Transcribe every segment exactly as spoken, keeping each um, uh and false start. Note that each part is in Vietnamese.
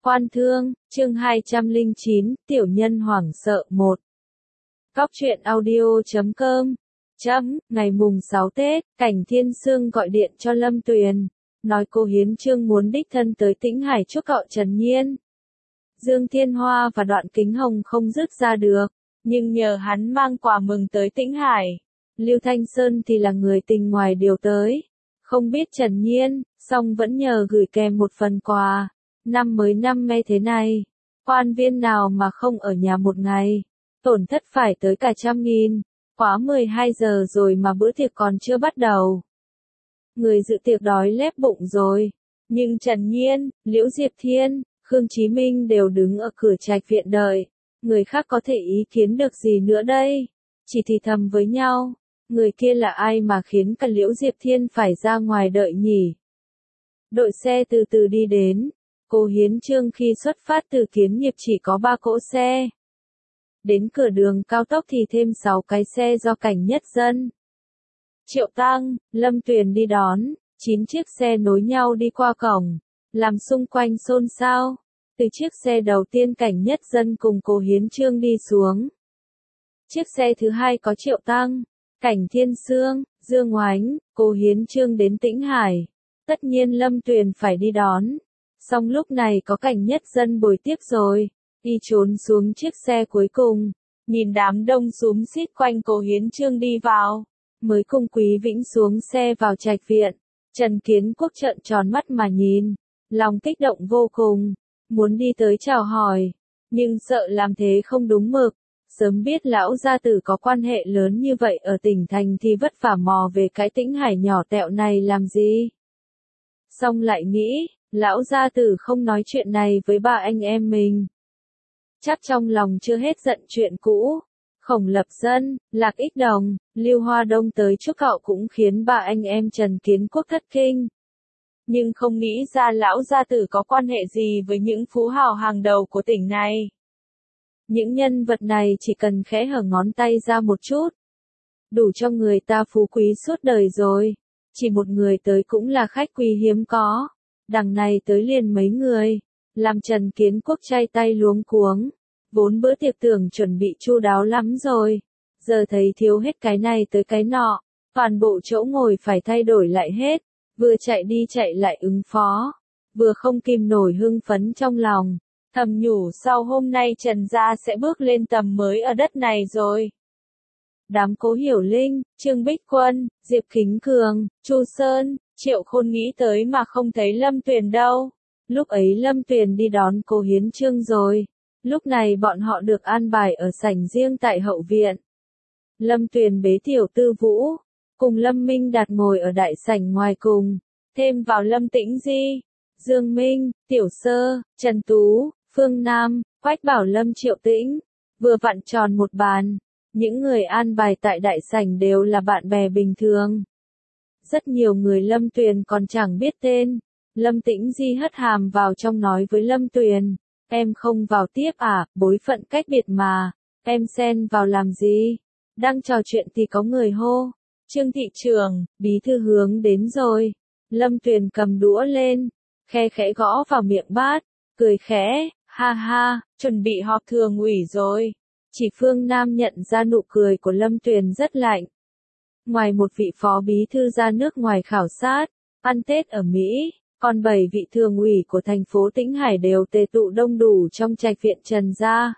Quan Thương, chương hai trăm lẻ chín, Tiểu nhân hoảng sợ một. Cóc truyện audio chấm com. Chấm, ngày mùng sáu Tết, Cảnh Thiên Sương gọi điện cho Lâm Tuyền, nói cô Hiến Chương muốn đích thân tới Tĩnh Hải chúc cậu Trần Nhiên. Dương Thiên Hoa và Đoạn Kính Hồng không dứt ra được, nhưng nhờ hắn mang quà mừng tới Tĩnh Hải. Lưu Thanh Sơn thì là người tình ngoài điều tới, không biết Trần Nhiên, song vẫn nhờ gửi kèm một phần quà. Năm mới năm me thế này, quan viên nào mà không ở nhà một ngày, tổn thất phải tới cả trăm nghìn, quá mười hai giờ rồi mà bữa tiệc còn chưa bắt đầu. Người dự tiệc đói lép bụng rồi, nhưng Trần Nhiên, Liễu Diệp Thiên, Khương Chí Minh đều đứng ở cửa trạch viện đợi, người khác có thể ý kiến được gì nữa đây, chỉ thì thầm với nhau, người kia là ai mà khiến cả Liễu Diệp Thiên phải ra ngoài đợi nhỉ. Đội xe từ từ đi đến. Cô Hiến Chương khi xuất phát từ Kiến Nghiệp chỉ có ba cỗ xe. Đến cửa đường cao tốc thì thêm sáu cái xe do Cảnh Nhất Dân, Triệu Tăng, Lâm Tuyền đi đón, chín chiếc xe nối nhau đi qua cổng, làm xung quanh xôn xao. Từ chiếc xe đầu tiên Cảnh Nhất Dân cùng cô Hiến Chương đi xuống. Chiếc xe thứ hai có Triệu Tăng, Cảnh Thiên Sương, Dương Oánh, cô Hiến Chương đến Tĩnh Hải. Tất nhiên Lâm Tuyền phải đi đón. Xong lúc này có Cảnh Nhất Dân bồi tiếp rồi, đi trốn xuống chiếc xe cuối cùng, nhìn đám đông xúm xít quanh cô Hiến Chương đi vào, mới cùng Quý Vĩnh xuống xe vào trạch viện. Trần Kiến Quốc trợn tròn mắt mà nhìn, lòng kích động vô cùng, muốn đi tới chào hỏi, nhưng sợ làm thế không đúng mực, sớm biết lão gia tử có quan hệ lớn như vậy ở tỉnh thành thì vất vả mò về cái Tĩnh Hải nhỏ tẹo này làm gì. Xong lại nghĩ, lão gia tử không nói chuyện này với ba anh em mình. Chắc trong lòng chưa hết giận chuyện cũ. Khổng Lập Dân, Lạc Ích Đồng, Lưu Hoa Đông tới chúc cậu cũng khiến ba anh em Trần Kiến Quốc thất kinh. Nhưng không nghĩ ra lão gia tử có quan hệ gì với những phú hào hàng đầu của tỉnh này. Những nhân vật này chỉ cần khẽ hở ngón tay ra một chút, đủ cho người ta phú quý suốt đời rồi. Chỉ một người tới cũng là khách quý hiếm có. Đằng này tới liền mấy người, làm Trần Kiến Quốc chay tay luống cuống, vốn bữa tiệc tưởng chuẩn bị chu đáo lắm rồi, giờ thấy thiếu hết cái này tới cái nọ, toàn bộ chỗ ngồi phải thay đổi lại hết, vừa chạy đi chạy lại ứng phó, vừa không kìm nổi hưng phấn trong lòng, thầm nhủ sau hôm nay Trần gia sẽ bước lên tầm mới ở đất này rồi. Đám Cố Hiểu Linh, Trương Bích Quân, Diệp Kính Cường, Chu Sơn, Triệu Khôn nghĩ tới mà không thấy Lâm Tuyền đâu. Lúc ấy Lâm Tuyền đi đón cô Hiến Chương rồi. Lúc này bọn họ được an bài ở sảnh riêng tại hậu viện. Lâm Tuyền bế Tiểu Tư Vũ, cùng Lâm Minh Đạt ngồi ở đại sảnh ngoài cùng. Thêm vào Lâm Tĩnh Di, Dương Minh, Tiểu Sơ, Trần Tú, Phương Nam, Quách Bảo Lâm Triệu Tĩnh. Vừa vặn tròn một bàn. Những người an bài tại đại sảnh đều là bạn bè bình thường. Rất nhiều người Lâm Tuyền còn chẳng biết tên. Lâm Tĩnh Di hất hàm vào trong nói với Lâm Tuyền, em không vào tiếp à, bối phận cách biệt mà, em xen vào làm gì? Đang trò chuyện thì có người hô, Trương thị trưởng, bí thư hướng đến rồi. Lâm Tuyền cầm đũa lên, khe khẽ gõ vào miệng bát, cười khẽ, ha ha, chuẩn bị họp thường ủy rồi. Chỉ Phương Nam nhận ra nụ cười của Lâm Tuyền rất lạnh. Ngoài một vị phó bí thư ra nước ngoài khảo sát, ăn Tết ở Mỹ, còn bảy vị thường ủy của thành phố Tĩnh Hải đều tề tụ đông đủ trong trạch viện Trần gia.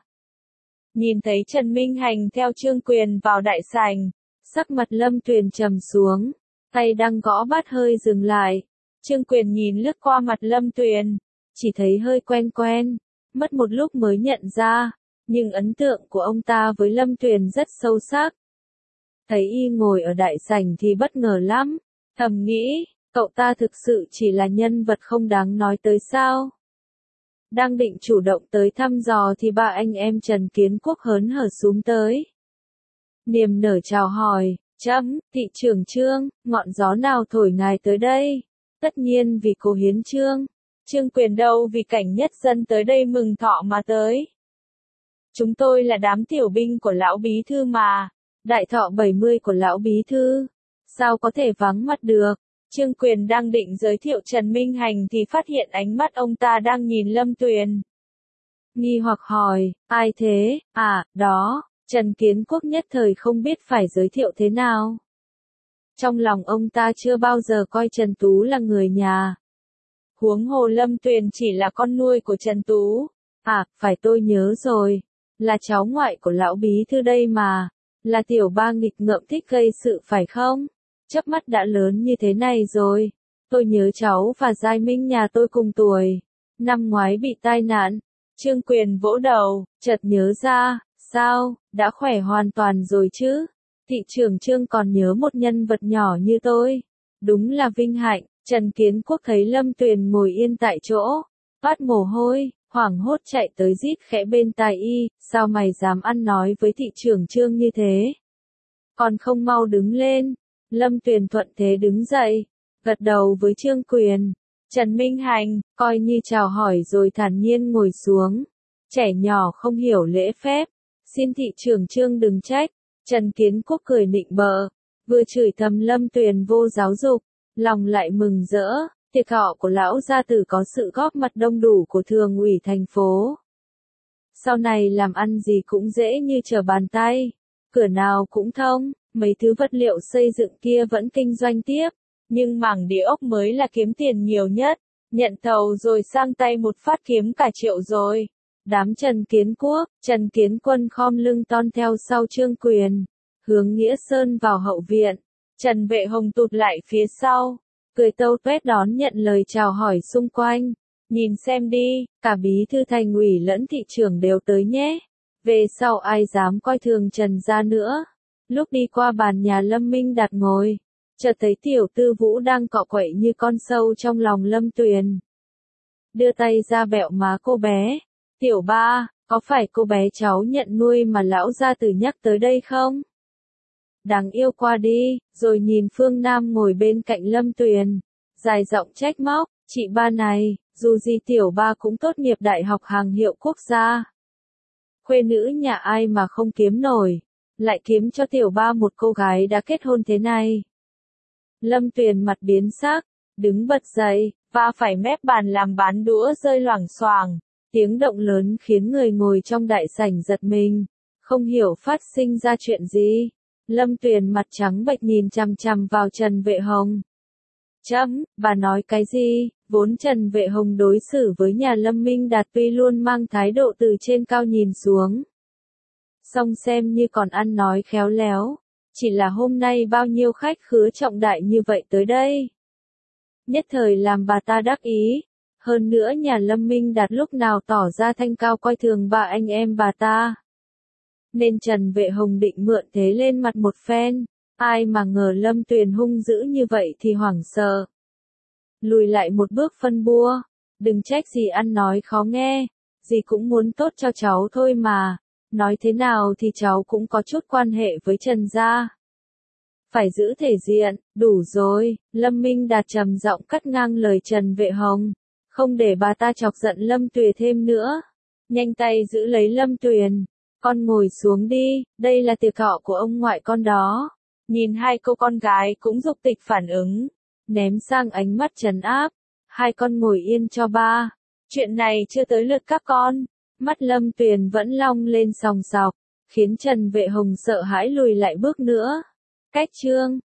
Nhìn thấy Trần Minh Hành theo Trương Quyền vào đại sảnh, sắc mặt Lâm Tuyền trầm xuống, tay đang gõ bát hơi dừng lại. Trương Quyền nhìn lướt qua mặt Lâm Tuyền, chỉ thấy hơi quen quen, mất một lúc mới nhận ra. Nhưng ấn tượng của ông ta với Lâm Tuyền rất sâu sắc. Thấy y ngồi ở đại sảnh thì bất ngờ lắm, thầm nghĩ, cậu ta thực sự chỉ là nhân vật không đáng nói tới sao. Đang định chủ động tới thăm dò thì ba anh em Trần Kiến Quốc hớn hở xuống tới. Niềm nở chào hỏi, chấm, thị trưởng Trương, ngọn gió nào thổi ngài tới đây? Tất nhiên vì cô Hiến Chương. Trương Quyền đâu vì Cảnh Nhất Dân tới đây mừng thọ mà tới. Chúng tôi là đám tiểu binh của lão bí thư mà, đại thọ bảy mươi của lão bí thư, sao có thể vắng mặt được, Trương Quyền đang định giới thiệu Trần Minh Hành thì phát hiện ánh mắt ông ta đang nhìn Lâm Tuyền. Nghi hoặc hỏi, ai thế, à, đó, Trần Kiến Quốc nhất thời không biết phải giới thiệu thế nào. Trong lòng ông ta chưa bao giờ coi Trần Tú là người nhà. Huống hồ Lâm Tuyền chỉ là con nuôi của Trần Tú. À, phải tôi nhớ rồi. Là cháu ngoại của lão bí thư đây mà. Là tiểu ba nghịch ngợm thích gây sự phải không? Chớp mắt đã lớn như thế này rồi. Tôi nhớ cháu và Giai Minh nhà tôi cùng tuổi. Năm ngoái bị tai nạn. Trương Quyền vỗ đầu, chợt nhớ ra, sao, đã khỏe hoàn toàn rồi chứ? Thị trưởng Trương còn nhớ một nhân vật nhỏ như tôi. Đúng là vinh hạnh. Trần Kiến Quốc thấy Lâm Tuyền ngồi yên tại chỗ, toát mồ hôi, hoảng hốt chạy tới rít khẽ bên tai y, sao mày dám ăn nói với thị trưởng Trương như thế? Còn không mau đứng lên. Lâm Tuyền thuận thế đứng dậy, gật đầu với Trương Quyền. Trần Minh Hành, coi như chào hỏi rồi thản nhiên ngồi xuống. Trẻ nhỏ không hiểu lễ phép, xin thị trưởng Trương đừng trách. Trần Kiến Quốc cười nịnh bợ, vừa chửi thầm Lâm Tuyền vô giáo dục, lòng lại mừng rỡ, tiệc họ của lão gia tử có sự góp mặt đông đủ của thường ủy thành phố. Sau này làm ăn gì cũng dễ như trở bàn tay, cửa nào cũng thông, mấy thứ vật liệu xây dựng kia vẫn kinh doanh tiếp, nhưng mảng địa ốc mới là kiếm tiền nhiều nhất, nhận thầu rồi sang tay một phát kiếm cả triệu rồi. Đám Trần Kiến Quốc, Trần Kiến Quân khom lưng ton theo sau Trương Quyền, hướng Nghĩa Sơn vào hậu viện. Trần Vệ Hồng tụt lại phía sau, cười tâu tuét đón nhận lời chào hỏi xung quanh. Nhìn xem đi, cả bí thư thành ủy lẫn thị trưởng đều tới nhé. Về sau ai dám coi thường Trần gia nữa. Lúc đi qua bàn nhà Lâm Minh Đạt ngồi, chợt thấy tiểu tư Vũ đang cọ quậy như con sâu trong lòng Lâm Tuyền. Đưa tay ra bẹo má cô bé. Tiểu ba, có phải cô bé cháu nhận nuôi mà lão gia tử nhắc tới đây không? Đáng yêu qua đi, rồi nhìn Phương Nam ngồi bên cạnh Lâm Tuyền, dài giọng trách móc, chị ba này, dù gì tiểu ba cũng tốt nghiệp đại học hàng hiệu quốc gia. Khuê nữ nhà ai mà không kiếm nổi, lại kiếm cho tiểu ba một cô gái đã kết hôn thế này. Lâm Tuyền mặt biến sắc, đứng bật dậy, va phải mép bàn làm bán đũa rơi loảng xoảng, tiếng động lớn khiến người ngồi trong đại sảnh giật mình, không hiểu phát sinh ra chuyện gì. Lâm Tuyền mặt trắng bệch nhìn chằm chằm vào Trần Vệ Hồng. Chấm, bà nói cái gì? Vốn Trần Vệ Hồng đối xử với nhà Lâm Minh Đạt tuy luôn mang thái độ từ trên cao nhìn xuống. Song xem như còn ăn nói khéo léo. Chỉ là hôm nay bao nhiêu khách khứa trọng đại như vậy tới đây. Nhất thời làm bà ta đắc ý. Hơn nữa nhà Lâm Minh Đạt lúc nào tỏ ra thanh cao coi thường bà anh em bà ta. Nên Trần Vệ Hồng định mượn thế lên mặt một phen. Ai mà ngờ Lâm Tuyền hung dữ như vậy thì hoảng sợ. Lùi lại một bước phân bua. Đừng trách gì ăn nói khó nghe. Dì cũng muốn tốt cho cháu thôi mà. Nói thế nào thì cháu cũng có chút quan hệ với Trần gia. Phải giữ thể diện, đủ rồi. Lâm Minh Đạt trầm giọng cắt ngang lời Trần Vệ Hồng. Không để bà ta chọc giận Lâm Tuyền thêm nữa. Nhanh tay giữ lấy Lâm Tuyền. Con ngồi xuống đi, đây là tiệc thọ của ông ngoại con đó. Nhìn hai cô con gái cũng dục tịch phản ứng. Ném sang ánh mắt trấn áp. Hai con ngồi yên cho ba. Chuyện này chưa tới lượt các con. Mắt Lâm Tuyền vẫn long lên sòng sọc. Khiến Trần Vệ Hồng sợ hãi lùi lại bước nữa. Cách Trương.